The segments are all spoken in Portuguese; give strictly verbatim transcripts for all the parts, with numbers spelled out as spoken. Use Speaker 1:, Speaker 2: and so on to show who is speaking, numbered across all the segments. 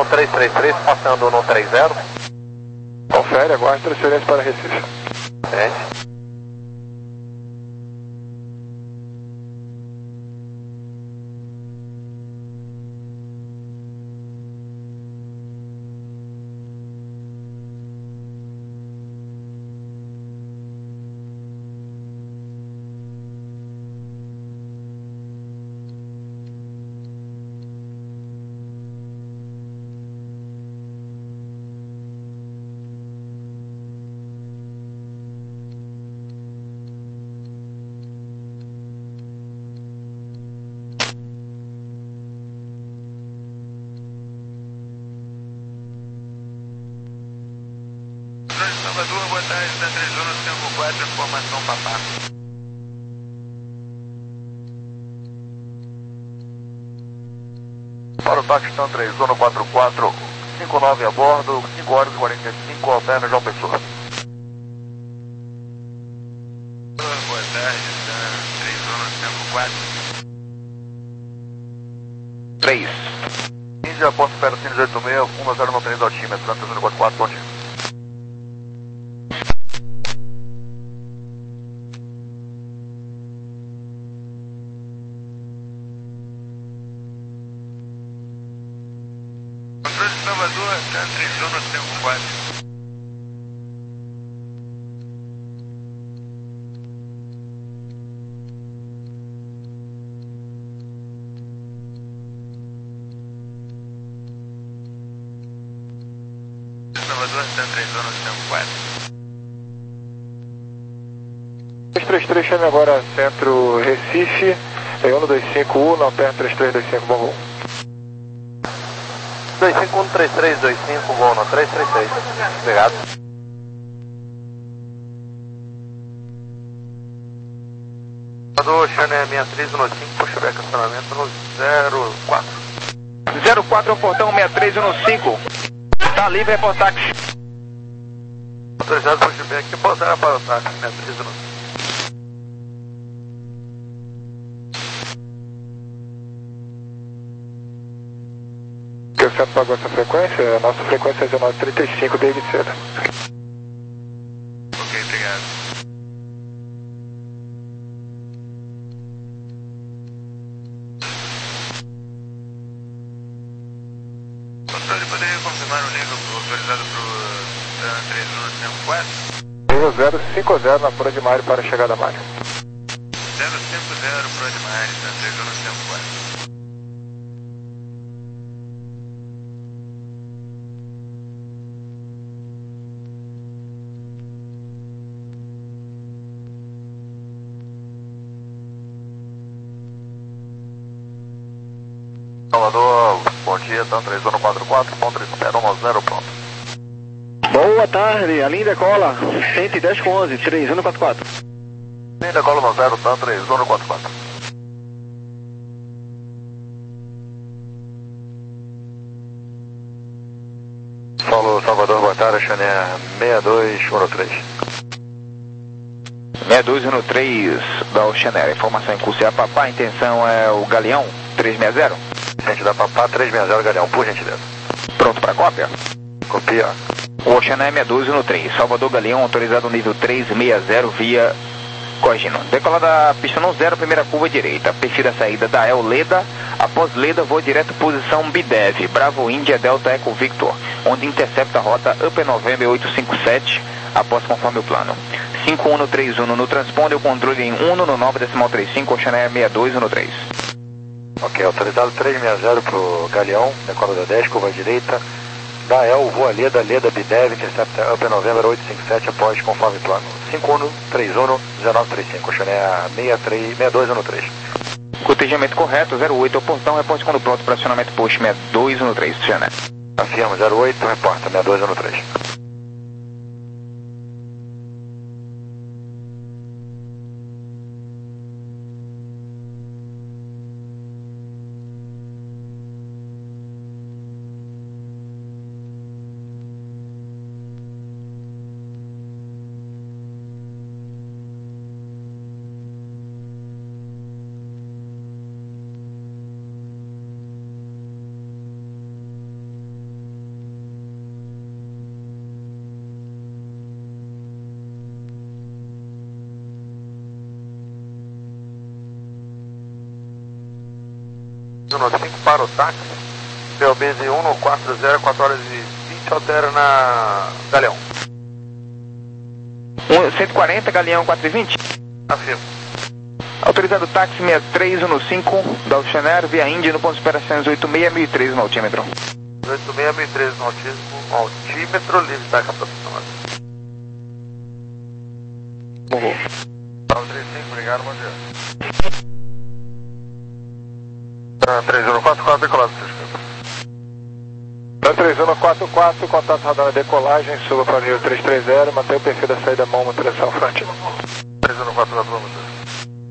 Speaker 1: três três três, passando no trinta.
Speaker 2: Confere, aguarde transferência para Recife.
Speaker 1: É.
Speaker 3: Salvador, boa tarde, da três zona cinco quatro, informação papá.
Speaker 1: Para o Paquistão três zona quatro quatro, cinco nove a bordo, cinco horas e quarenta e cinco, alterna João Pessoa.
Speaker 3: Boa tarde, da três zona cinco quatro.
Speaker 1: três. Índia, ponto espera cinco oito seis, um zero nove três altímetro, três zona quatro quatro, bom dia.
Speaker 3: Controle de Salvador, da três zona cinco quatro. Salvador, da três zona cinco quatro.
Speaker 2: três três três, chame agora centro Recife, é um dois cinco um, não perto três três dois cinco, bom voo.
Speaker 1: dois cinco um três três dois cinco, voo no três três três. Obrigado. Salvador, Xané sessenta e três um cinco, puxa o estacionamento no zero quatro.
Speaker 4: zero quatro, portão sessenta e três um cinco. Tá livre, é por táxi.
Speaker 1: Autorizado para o Quebec, pousar para o táxi, sessenta e três um cinco.
Speaker 2: Que o centro pagou essa frequência? A nossa frequência é dezenove trinta e cinco, David Seda.
Speaker 3: Ok, obrigado. Controle, poderia confirmar o nível autorizado para o três zona cinco quatro?
Speaker 2: Nível zero cinco zero na Pura de Mário para a chegada a Mário.
Speaker 3: zero cinco zero para o Edmar, da três zona cinco quatro.
Speaker 1: Salvador, bom dia, então três zona quatro quatro, ponto de espera um zero, pronto.
Speaker 4: Boa tarde, a linha decola, cento e dez com onze, três zero quatro quatro.
Speaker 1: Linda cola no zero, então três zona quatro quatro. Falou, Salvador, boa tarde, Xané seis dois um três.
Speaker 4: seis dois um três da Oceaneira, informação em curso é a Papá, a intenção é o Galeão três seis zero.
Speaker 1: Gente da Papá, três seis zero, Galeão, por gentileza.
Speaker 4: Pronto para cópia?
Speaker 1: Copia.
Speaker 4: O Oceaneira seis dois um três, Salvador Galeão, autorizado nível três seis zero via Cogino. Decola da pista não zero, primeira curva direita. Perfil da saída da El Leda. Após Leda, voo direto posição Bidev, Bravo Índia Delta Eco Victor, onde intercepta a rota Upper November oito cinco sete, após conforme o plano. cinco um três um no transponder, o controle em um no nove decimal trinta e cinco, Oceaneira seis dois um três.
Speaker 1: Ok, autorizado três seis zero pro Galeão, decola da dez, curva direita. Da El, voa Leda, Leda, Bidev, intercepta Upper November oito cinco sete, após conforme plano. cinco um três um um nove três cinco, Oceaneira seis dois um três.
Speaker 4: Cotejamento correto, zero oito, ao portão, reporte quando pronto, para acionamento post seis dois um três, Oceaneira.
Speaker 1: Afirma, zero oito, reporta, seis dois um três.
Speaker 2: um cinco para o táxi. P O B Z um no quatro zero, quatro horas e vinte, altera na Galeão.
Speaker 4: cento e quarenta, Galeão quatro e vinte.
Speaker 2: Afirmo.
Speaker 4: Autorizado táxi sessenta e três um cinco da Ocean Air via Indy no ponto de operações oito seis mil e três no altímetro.
Speaker 2: oito seis mil e três no altímetro, altímetro livre da captação.
Speaker 4: Morrou.
Speaker 2: trinta e cinco, obrigado, bom dia. três um quatro quatro, decolado, três um quatro quatro, contato radar decolagem, suba para o nível trezentos e trinta, mantém o perfil da saída mão, moderação frente. três um quatro quatro, vamos ver.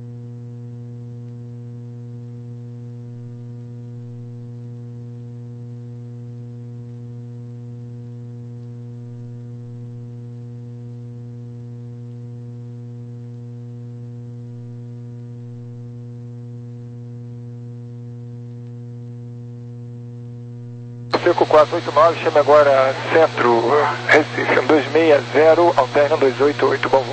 Speaker 2: cinco quatro oito nove, chame agora Centro, Recife, um dois seis zero, alterna um dois oito oito, bom voo.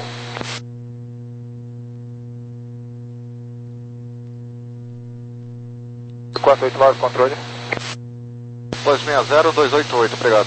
Speaker 2: quatro oito nove, controle.
Speaker 1: dois seis zero, dois oito oito, obrigado.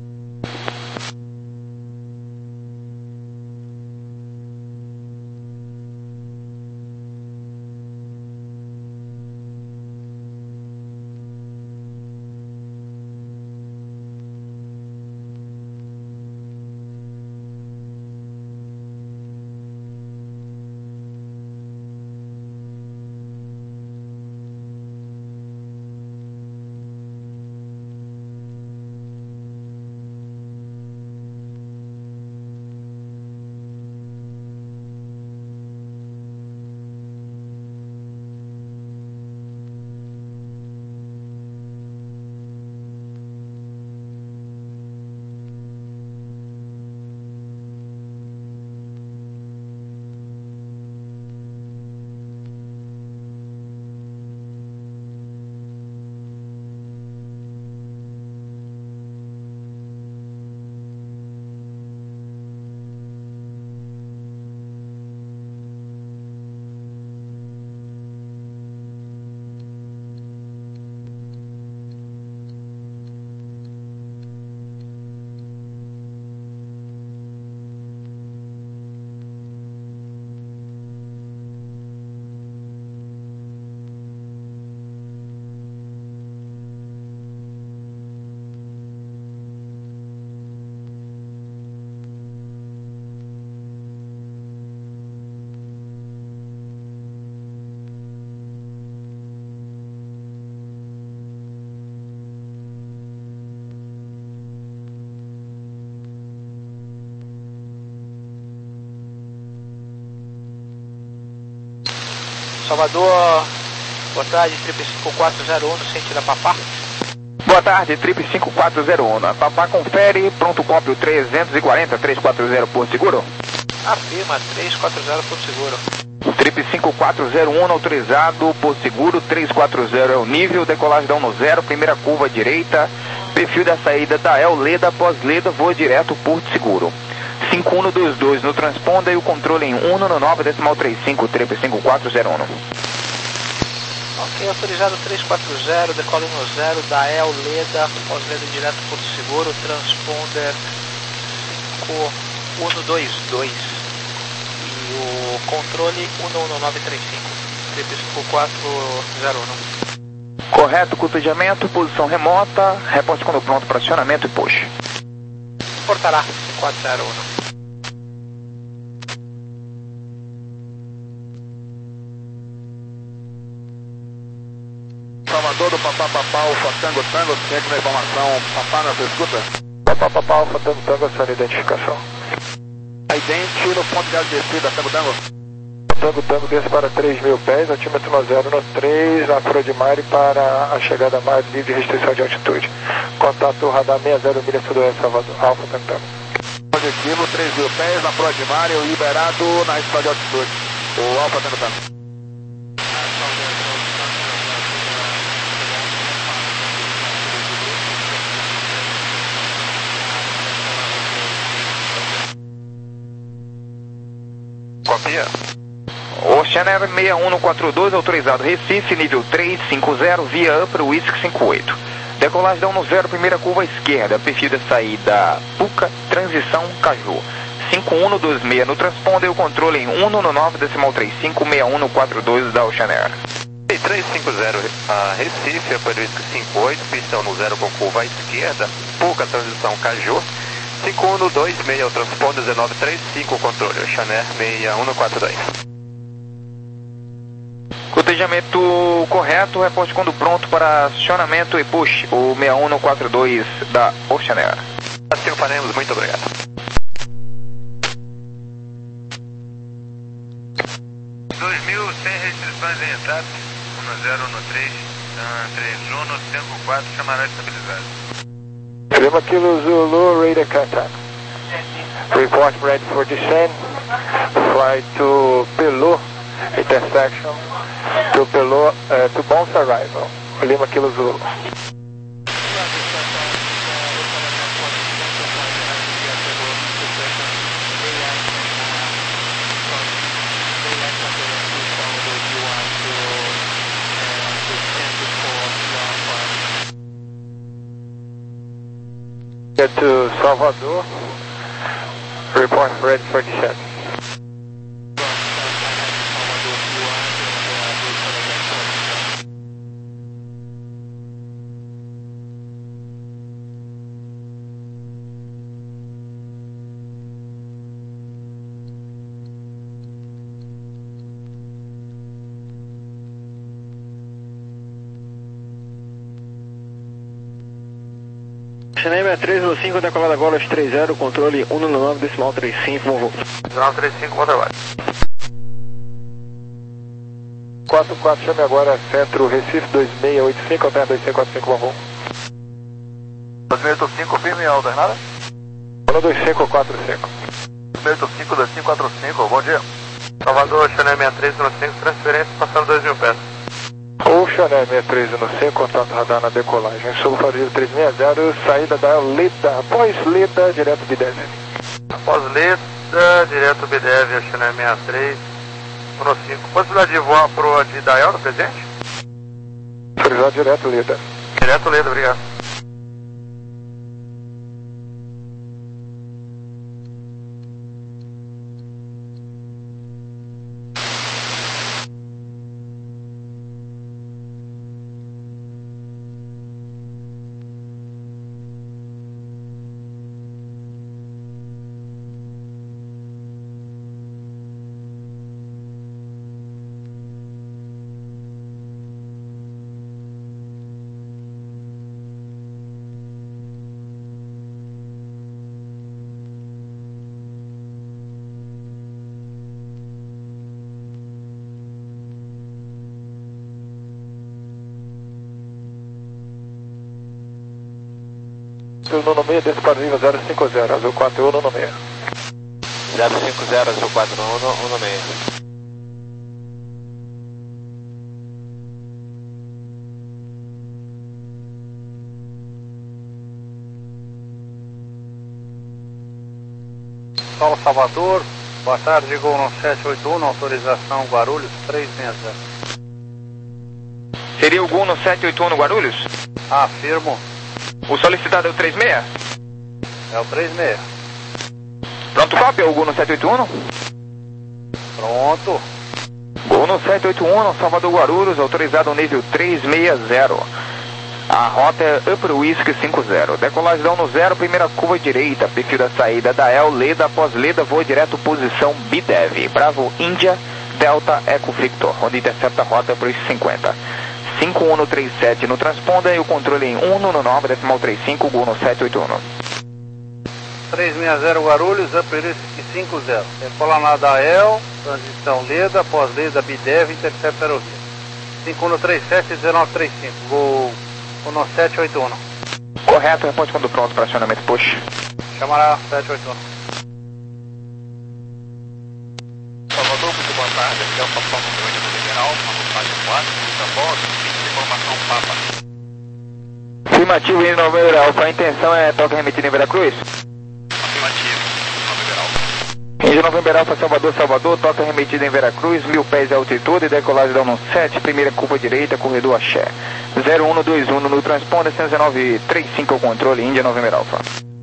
Speaker 5: Salvador, boa tarde, Trip cinco quatro zero um, no sentido da Papá.
Speaker 4: Boa tarde, Trip cinco quatro zero um, na Papá confere, pronto cópio trezentos e quarenta, trezentos e quarenta, Porto Seguro.
Speaker 5: Afirma, trezentos e quarenta, Porto Seguro.
Speaker 4: Trip cinco quatro zero um, autorizado, Porto Seguro, trezentos e quarenta é o nível, decolagem da um no zero, primeira curva direita, perfil da saída da El Leda, após Leda, voa direto, Porto Seguro. cinco um dois dois no transponder e o controle em um no nove decimal trinta e cinco, Trip cinco quatro zero um.
Speaker 5: Ok, autorizado trezentos e quarenta, decola um no zero, da El Leda, pós-Leda direto Porto Seguro, transponder cinco um dois dois e o controle um um nove três cinco, Trip cinco quatro zero um.
Speaker 4: Correto, cotejamento, posição remota, reporte quando pronto para acionamento e push.
Speaker 5: Portará, cinco quatro zero um.
Speaker 1: Salvador do Papá Papá, Alfa Tango Tango, sempre na informação, Papá na sua escuta?
Speaker 2: Papá Papá, Alfa Tango Tango, sua identificação.
Speaker 1: Idente no ponto de descida, Tango Tango.
Speaker 2: Tango Tango desce para três mil pés, altímetro no zero no três, afro de Mari para a chegada mais livre e restrição de altitude. Contato radar sessenta milhas sudoeste Salvador, Alfa Tango Tango.
Speaker 1: Positivo, três mil pés, na Pro de Mari, liberado na restrição de altitude. O Alfa Tango Tango.
Speaker 2: Copia.
Speaker 4: Oceaner seis um quatro dois, autorizado Recife, nível três cinco zero, via Upper Whisky cinco oito. Decolagem dão no zero, primeira curva esquerda, perfil da saída Puca, transição Caju. cinco um dois seis no transponder, o controle em um nove decimal trinta e cinco, seis um quatro dois da Oceaner.
Speaker 6: três cinco zero, a Recife, Upper Whisky cinco oito, pistão no zero com curva à esquerda, Puca, transição Caju. cinco um dois seis, o transponder dezenove trinta e cinco, controle Oceaner seis um quatro dois.
Speaker 4: Cotejamento correto, reporte quando pronto para acionamento e push, o seis um quatro dois da Oceaner.
Speaker 6: Assim o faremos, muito obrigado.
Speaker 3: dois mil, sem restrições em entrada, um zero um três, três um, cinco quatro, chamará estabilizado.
Speaker 2: Lima Kilo Zulu, radar contact. Report ready for descent. Fly to Pelu intersection. To Pelu, uh, to Bons arrival. Lima Kilo Zulu. Get to Salvador. Report ready for descent.
Speaker 7: Cinema três um cinco, decolada Golas três zero, controle um nove decimal trinta e cinco, voo.
Speaker 6: dezenove trinta e cinco, bom trabalho.
Speaker 2: quatro quatro, chame agora Centro Recife dois seis oito cinco, alterna dois seis quatro cinco, bom voo.
Speaker 1: dois seis oito cinco, firme, alternada?
Speaker 2: dois cinco quatro cinco.
Speaker 1: dois seis oito cinco, dois cinco quatro cinco, bom dia.
Speaker 6: Salvador, Oceaner seis três um cinco, transferência passando dois mil pés.
Speaker 2: Oceaner seis três um cinco, contato radar na decolagem. Sul Faria três seis zero, saída da Leda, após Leda, direto B dez.
Speaker 6: Após Leda, direto B dez, Oceaner seis três um cinco. Possibilidade de voar pro de Dael no presente?
Speaker 2: Autorizado direto Leda.
Speaker 6: Direto Leda, obrigado.
Speaker 2: Nono seis, desce para nível zero cinco zero, azul quatro um, nono seis.
Speaker 6: zero cinco zero, azul quatro um, um seis.
Speaker 8: Paulo Salvador, boa tarde, Gol no sete oito um, autorização Guarulhos três seis zero.
Speaker 4: Seria o Gol no sete oito um no Guarulhos?
Speaker 8: Afirmo.
Speaker 4: O solicitado é o três seis?
Speaker 8: É o três seis.
Speaker 4: Pronto, cópia, o Gol no sete oito um?
Speaker 8: Pronto.
Speaker 4: Gol no sete oito um, no Salvador Guarulhos, autorizado nível três seis zero. A rota é Upper Whisky cinco zero. Decolagem dão no zero, primeira curva direita, perfil da saída da El Leda, após Leda, voa direto posição B D E V. Bravo Índia, Delta Eco Victor, onde intercepta a rota para os cinquenta. cinco um três sete no transponder e o controle em um nove decimal trinta e cinco, Gol no sete oito um.
Speaker 8: três seis zero Guarulhos, Upper Whisky cinco zero. Decola na Dael, transição Leda, após Leda B D E V, intercepta aerovia. cinco um três sete, dezenove trinta e cinco, Gol no sete oito um.
Speaker 4: Correto, reporte quando pronto para acionamento push.
Speaker 8: Chamará sete oito um.
Speaker 6: Salvador, muito boa tarde, aqui é o Papão número oito do Liberal, uma montagem quatro, muita bola, informação Papa.
Speaker 4: Afirmativo, em Nova Alfa, a intenção é toque remetido em Veracruz?
Speaker 6: Afirmativo, Nova Liberal.
Speaker 4: Índia November Alfa, Salvador, Salvador, toca remetida em Veracruz, mil pés de altitude, decolagem da um sete, primeira curva direita, corredor Axé. zero um dois um no transponder, cento e dezenove trinta e cinco ao controle, Índia November Alfa.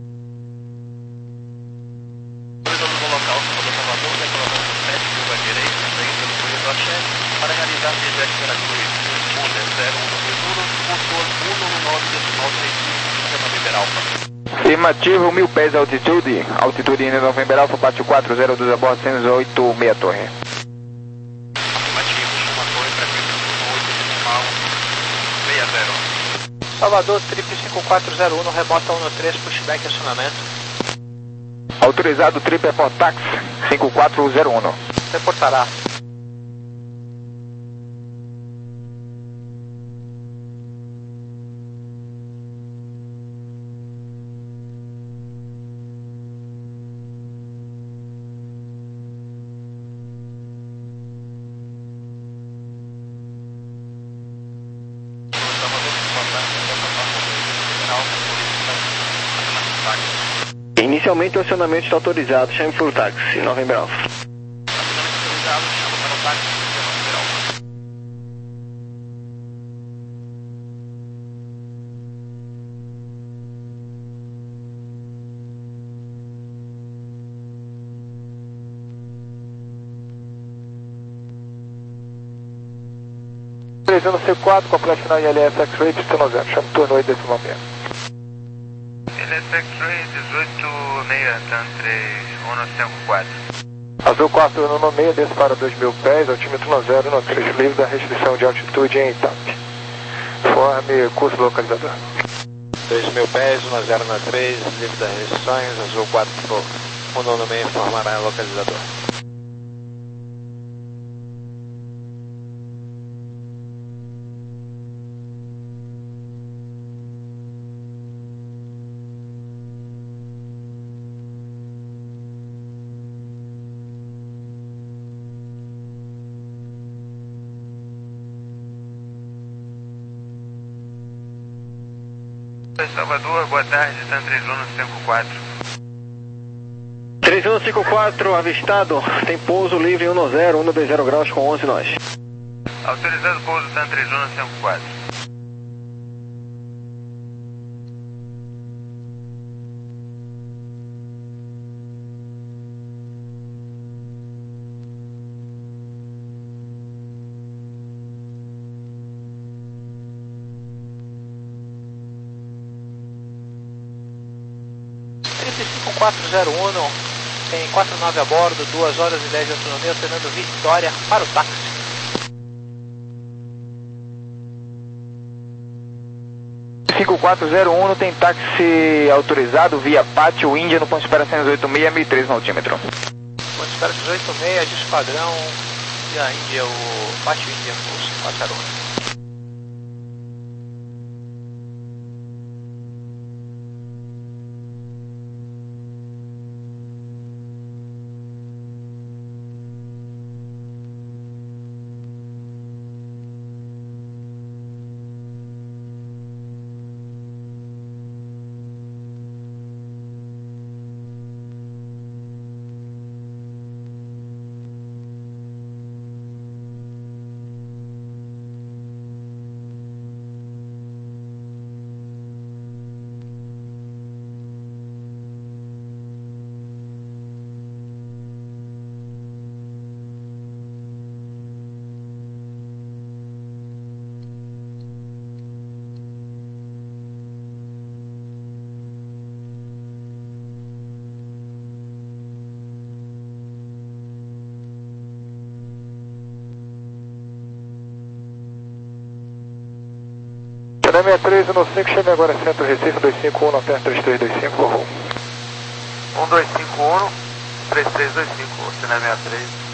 Speaker 3: Para realizar a Viajete Veracruz, transponder zero um dois um, controle cento e nove decimal trinta e cinco, November Alfa.
Speaker 4: Afirmativo, mil pés de altitude, altitude Índia November Alfa, Pátio quatro zero dois a bordo, cento e oito, meia torre.
Speaker 3: Afirmativo, uma torre para oito decimal seis zero.
Speaker 5: Salvador, trip cinco quatro zero um, remota um três, pushback acionamento.
Speaker 4: Autorizado, trip é Portax, cinco quatro zero um.
Speaker 5: Reportará.
Speaker 7: Inicialmente o acionamento está autorizado, chame por táxi, November Alfa.
Speaker 3: Acionamento autorizado, chama para o táxi, November Alfa.
Speaker 2: Precisando C quatro, complexo final I L S X-Ray, pista noventa, chama turno oito decimal meia.
Speaker 3: L S X-Ray dezoito meia, TAN três um cinco quatro.
Speaker 2: Azul quatro turno no meio, desce para dois mil pés, altímetro no zero no três, livre da restrição de altitude em Itap. Forme curso localizador.
Speaker 5: dois mil pés, um zero no três, livre das restrições, Azul quatro um no meio, informará o localizador.
Speaker 3: Salvador, boa tarde, TAN três um cinco quatro.
Speaker 7: três um cinco quatro, avistado, tem pouso livre um zero, um dois zero graus com onze nós.
Speaker 3: Autorizado pouso TAN três um cinco quatro.
Speaker 5: cinco quatro zero um, tem quatro nove a bordo, duas horas e dez de autonomia, Fernando Vitória para o táxi.
Speaker 4: cinco quatro zero um tem táxi autorizado via Pátio Índia no ponto de espera cento e oito seis, mil e três no altímetro.
Speaker 5: Ponto de espera cento e oito seis, de esquadrão, e a Índia, o Pátio Índia, o cinco quatro zero um.
Speaker 2: Chama sessenta e três um cinco, chame agora Centro Recife dois cinco um, na perna três três dois cinco, por favor.
Speaker 3: um dois cinco um, três três dois cinco, Cine sessenta e três.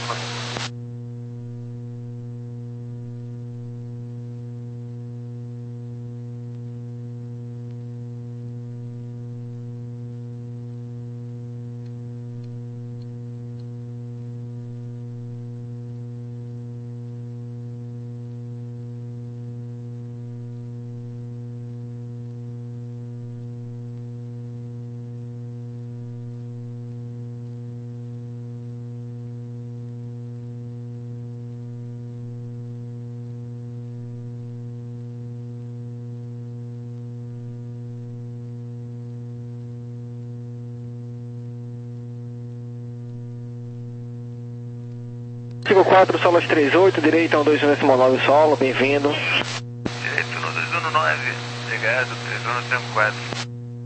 Speaker 7: cinco quatro, Solas trinta e oito, direita um dois um decimal nove solo, bem-vindo.
Speaker 6: Direito no dois um nove, obrigado, três um cinco quatro.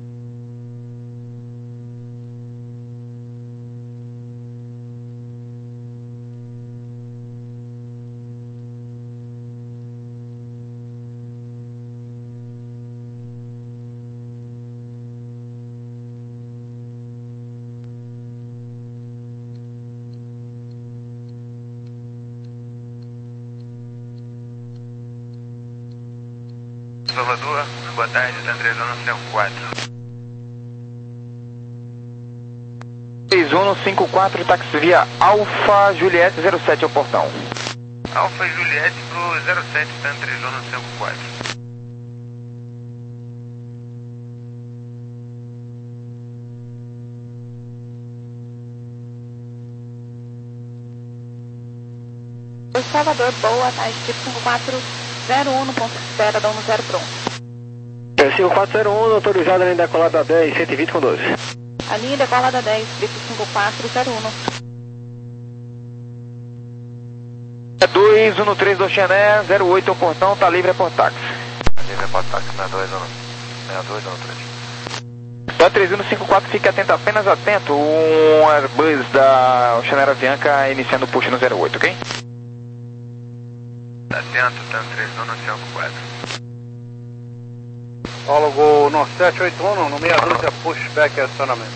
Speaker 6: Salvador, boa tarde, tá três um cinco quatro.
Speaker 4: três um cinco quatro, táxi via Alfa Juliette zero sete ao portão.
Speaker 6: Alfa Juliette pro zero sete, tá três um cinco quatro.
Speaker 9: Oi, Salvador, boa tarde, tipo cinco quatro zero um no ponto de espera, dá um zero pronto.
Speaker 7: cinco quatro zero um, autorizado na decolada dez, cento e vinte com doze.
Speaker 9: A linha decolada dez, tipo cinco quatro zero um.
Speaker 4: É dois um três do Xané, zero oito ao portão, tá livre por táxi.
Speaker 1: Livre por táxi, seis dois um três.
Speaker 4: Da três um cinco quatro, fique atento, apenas atento, um Airbus da Xané Avianca iniciando o push no zero oito, ok?
Speaker 6: Atento, tá três um cinco quatro.
Speaker 8: Ólogo no sete oito um, no meia dúzia, pushback e acionamento.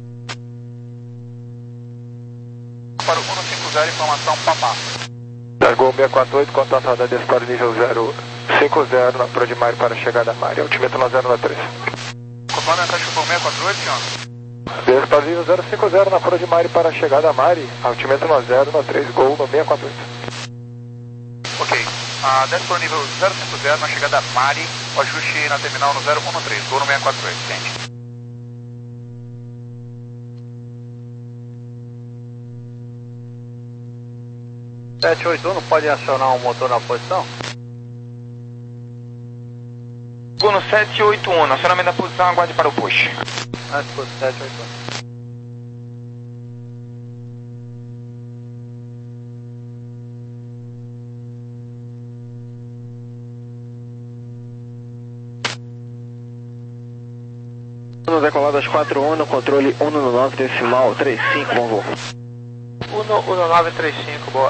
Speaker 3: Para o um cinco zero, informação papá.
Speaker 2: Largou seis quatro oito, contato radar disparo nível zero cinco zero na Prodimar para chegada a Mari, altimetro no zero três.
Speaker 3: Confirma a mensagem por seis quatro oito, senhor.
Speaker 2: Disparo nível zero cinco zero na Prodimar para chegada a Mari, altimetro no zero três, gol no seis quatro oito.
Speaker 3: Ok. Ah, desce para o nível zero cinco zero na chegada a Mari, o ajuste na terminal no zero um três, gol no seis quatro oito, gente.
Speaker 8: sete oito um, pode acionar o motor na posição?
Speaker 4: Gol no sete oito um, acionamento da posição, aguarde para o push.
Speaker 8: Ah, escuta, sete oito um.
Speaker 7: Decoladas quatro um, no controle um nove decimal trinta e cinco, bom voo.
Speaker 5: um nove três cinco, boa.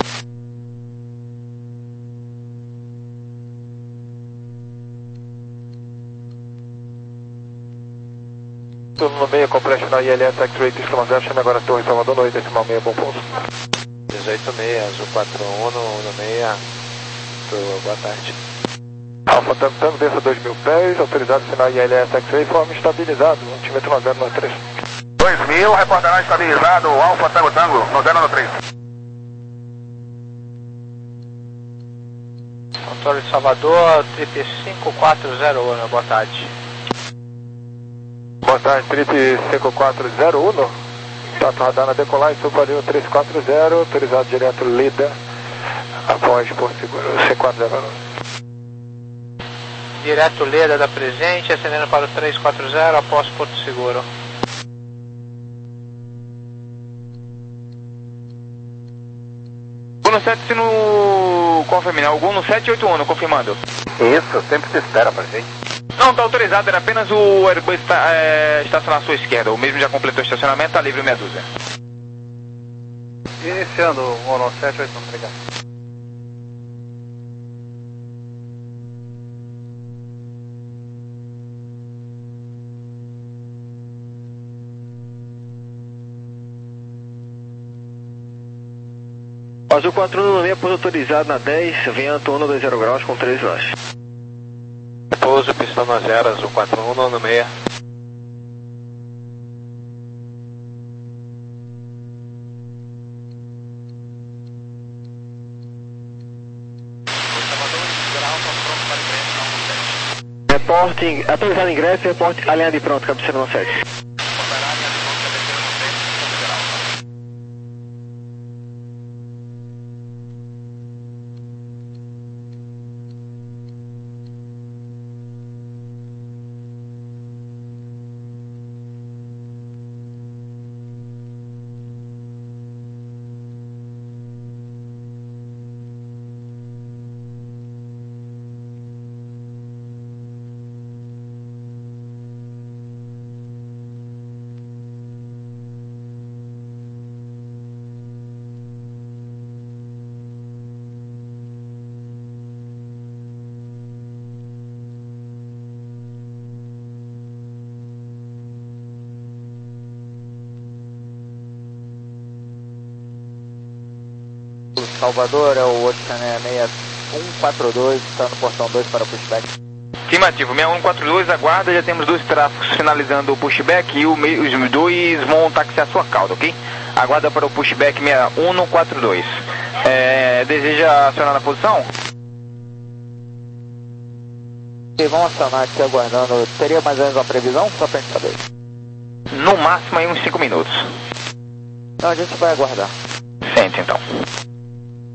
Speaker 2: Turno no meio, compressional I L S X-Ray, pista zero, chama agora Torre Salvador, noite decimal seis, bom pouso.
Speaker 10: dezoito seis, Azul quatro um, no seis, boa tarde.
Speaker 2: Alfa Tango Tango, desça dois mil pés, autorizado sinal I L S X-Ray, forma estabilizado, altimetro no zero três.
Speaker 3: dois mil, reportará estabilizado, Alfa Tango Tango, no zero três.
Speaker 5: Controle de Salvador, trip cinco quatro zero um, boa tarde.
Speaker 2: Boa tarde, trip cinco quatro zero um, tato radar na decolagem, submarino três quatro zero, autorizado direto Lida, após por seguro, C quatro zero um.
Speaker 5: Direto Leda da presente, acendendo para o três quatro zero, após Porto Seguro.
Speaker 4: Gol no sete no confirmar, o gol no sete oito um, confirmando.
Speaker 10: Isso, sempre se espera pra gente.
Speaker 4: Não, está autorizado, era apenas o Airbus é, estacionar à sua esquerda. O mesmo já completou o estacionamento, está livre meia dúzia.
Speaker 8: Iniciando o no sete oito um, obrigado.
Speaker 7: Azul quatro um no meio, pouso autorizado na dez, vento um dois zero graus com três lanches.
Speaker 10: Pouso, pista no zero, Azul quatro um, no seis.
Speaker 7: Reporte, autorizado ingresso, reporte alinhado e pronto, cabeceira no sete.
Speaker 11: Salvador, é o Oceaneia seis um quatro dois, está no portão dois para pushback.
Speaker 4: Afirmativo, seis um quatro dois, aguarda, já temos dois tráfegos finalizando o pushback e o meio, os dois vão taxiar sua cauda, ok? Aguarda para o pushback seis um quatro dois. É, deseja acionar a posição?
Speaker 11: E vamos acionar aqui aguardando. Teria mais ou menos uma previsão? Só para a gente saber.
Speaker 4: No máximo aí uns cinco minutos.
Speaker 11: Não, a gente vai aguardar.
Speaker 4: Sente então.